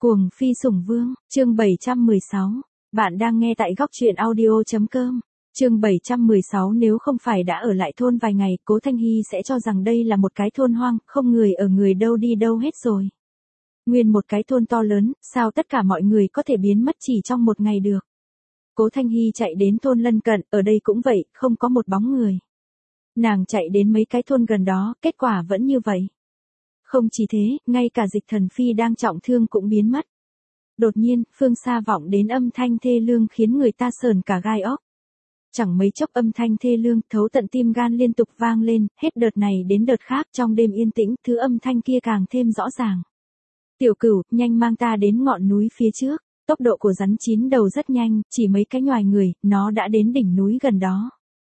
Cuồng phi sủng vương, chương 716. Bạn đang nghe tại góc truyện audio.com. Chương 716. Nếu không phải đã ở lại thôn vài ngày, Cố Thanh Hy sẽ cho rằng đây là một cái thôn hoang, không người ở, người đâu đi đâu hết rồi. Nguyên một cái thôn to lớn, sao tất cả mọi người có thể biến mất chỉ trong một ngày được. Cố Thanh Hy chạy đến thôn lân cận, ở đây cũng vậy, không có một bóng người. Nàng chạy đến mấy cái thôn gần đó, kết quả vẫn như vậy. Không chỉ thế, ngay cả Dịch Thần Phi đang trọng thương cũng biến mất. Đột nhiên, phương xa vọng đến âm thanh thê lương khiến người ta sờn cả gai óc. Chẳng mấy chốc âm thanh thê lương thấu tận tim gan liên tục vang lên, hết đợt này đến đợt khác trong đêm yên tĩnh, thứ âm thanh kia càng thêm rõ ràng. Tiểu Cửu, nhanh mang ta đến ngọn núi phía trước. Tốc độ của rắn chín đầu rất nhanh, chỉ mấy cái nhoài người, nó đã đến đỉnh núi gần đó.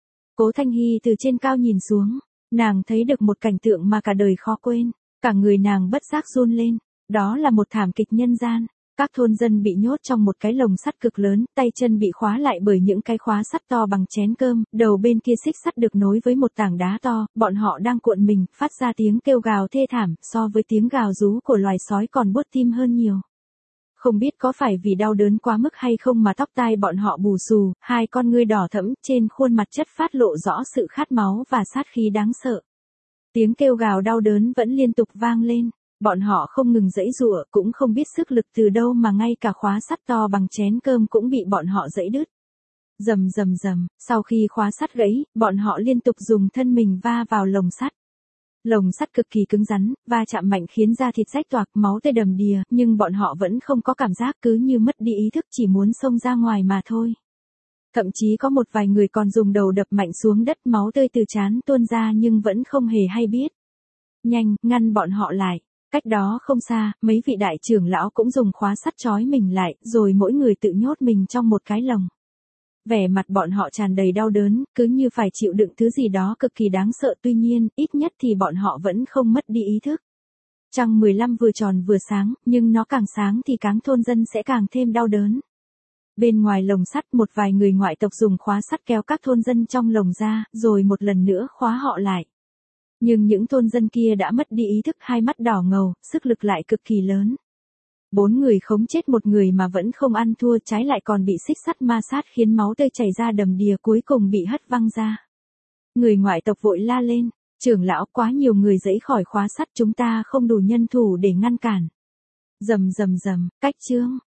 Cố Thanh Hy từ trên cao nhìn xuống, nàng thấy được một cảnh tượng mà cả đời khó quên. Cả người nàng bất giác run lên, đó là một thảm kịch nhân gian. Các thôn dân bị nhốt trong một cái lồng sắt cực lớn, tay chân bị khóa lại bởi những cái khóa sắt to bằng chén cơm, đầu bên kia xích sắt được nối với một tảng đá to, bọn họ đang cuộn mình, phát ra tiếng kêu gào thê thảm, so với tiếng gào rú của loài sói còn buốt tim hơn nhiều. Không biết có phải vì đau đớn quá mức hay không mà tóc tai bọn họ bù xù, hai con ngươi đỏ thẫm, trên khuôn mặt chất phát lộ rõ sự khát máu và sát khí đáng sợ. Tiếng kêu gào đau đớn vẫn liên tục vang lên, bọn họ không ngừng giãy giụa, cũng không biết sức lực từ đâu mà ngay cả khóa sắt to bằng chén cơm cũng bị bọn họ giãy đứt. Rầm rầm rầm, sau khi khóa sắt gãy, bọn họ liên tục dùng thân mình va vào lồng sắt. Lồng sắt cực kỳ cứng rắn, va chạm mạnh khiến da thịt rách toạc, máu tươi đầm đìa, nhưng bọn họ vẫn không có cảm giác, cứ như mất đi ý thức, chỉ muốn xông ra ngoài mà thôi. Thậm chí có một vài người còn dùng đầu đập mạnh xuống đất, máu tươi từ trán tuôn ra nhưng vẫn không hề hay biết. Nhanh, ngăn bọn họ lại. Cách đó không xa, mấy vị đại trưởng lão cũng dùng khóa sắt trói mình lại, rồi mỗi người tự nhốt mình trong một cái lồng. Vẻ mặt bọn họ tràn đầy đau đớn, cứ như phải chịu đựng thứ gì đó cực kỳ đáng sợ, tuy nhiên, ít nhất thì bọn họ vẫn không mất đi ý thức. Trăng 15 vừa tròn vừa sáng, nhưng nó càng sáng thì các thôn dân sẽ càng thêm đau đớn. Bên ngoài lồng sắt, một vài người ngoại tộc dùng khóa sắt kéo các thôn dân trong lồng ra, rồi một lần nữa khóa họ lại. Nhưng những thôn dân kia đã mất đi ý thức, hai mắt đỏ ngầu, sức lực lại cực kỳ lớn. 4 người khống chết một người mà vẫn không ăn thua, trái lại còn bị xích sắt ma sát khiến máu tươi chảy ra đầm đìa, cuối cùng bị hất văng ra. Người ngoại tộc vội la lên, trưởng lão, quá nhiều người giãy khỏi khóa sắt, chúng ta không đủ nhân thủ để ngăn cản. Rầm rầm rầm, cách chương.